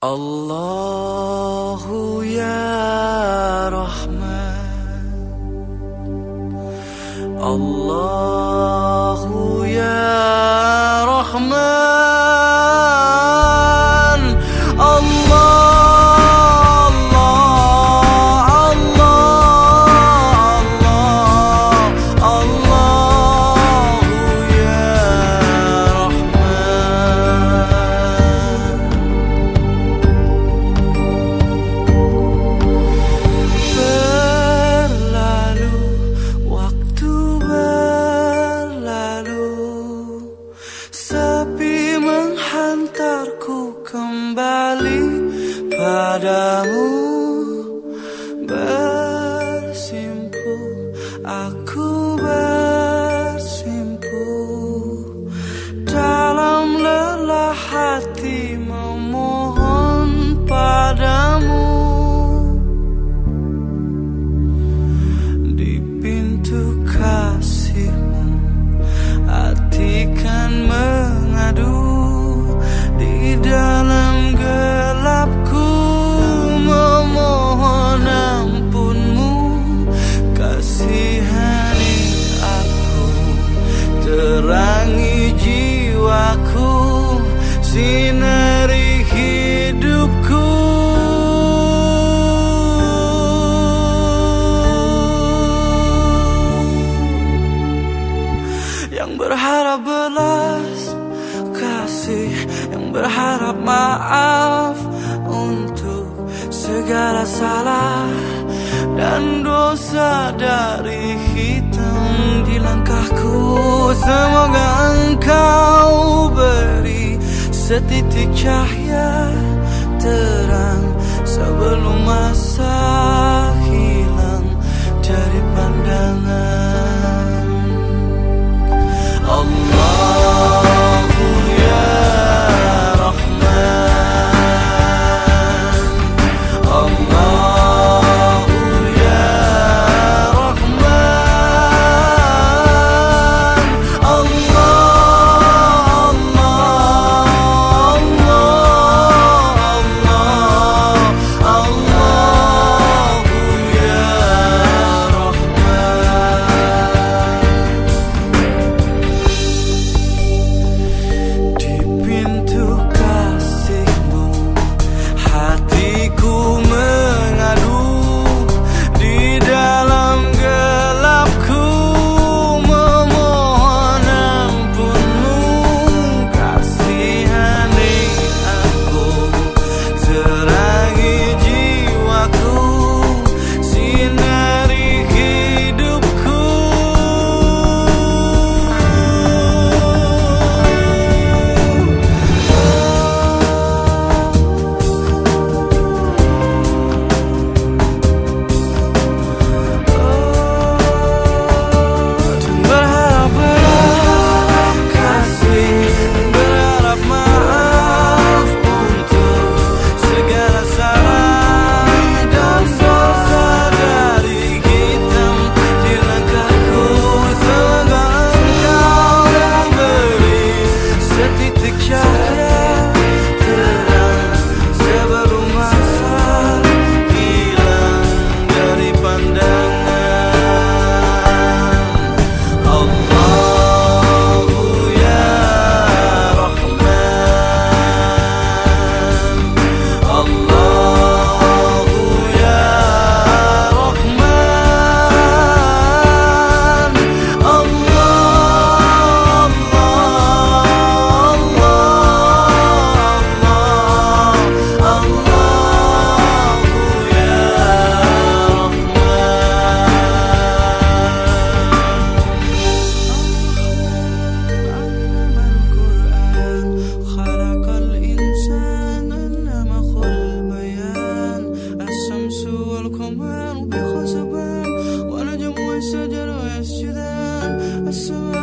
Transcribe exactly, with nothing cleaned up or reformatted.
Allahu ya Rahman, Allahu ya Rahman, Allah, ku kembali padamu, bersimpu, aku bersimpu dalam lelah hati memohon padamu. Di pintu kasihmu hati kan mengadu, di dalam gelapku memohon ampunmu. Kasihani aku, terangi jiwaku, sinari hidupku. Yang berharap belas kasih, yang berharap maaf untuk segala salah dan dosa dari hitam di langkahku. Semoga engkau beri setitik cahaya terang sebelum masa hilang dari pandangan. Allahu ya Rahman, Allahu ya Rahman, Allah, Allah, Allah, Allahu ya Rahman. Di pintu kasihmu hatiku mengadu, di dalam gelapku memohon ampunmu. Kasihani aku, terangi jiwaku, sinari hidupku. Berharap belas kasih, berharap maaf untuk segala salah dan dosa dari hitam di langkahku. Semoga engkau beri setitik cahaya terang sebelum masa hilang dari pandangan. Allahu ya Rahman, Allahu ya Rahman, Allah, Allah, Allahu ya Rahman. Khalaqal insana allamahu al-bayan, as-samsu wal qamaru bi husban, wa najmu was-shajaru yasjudan, as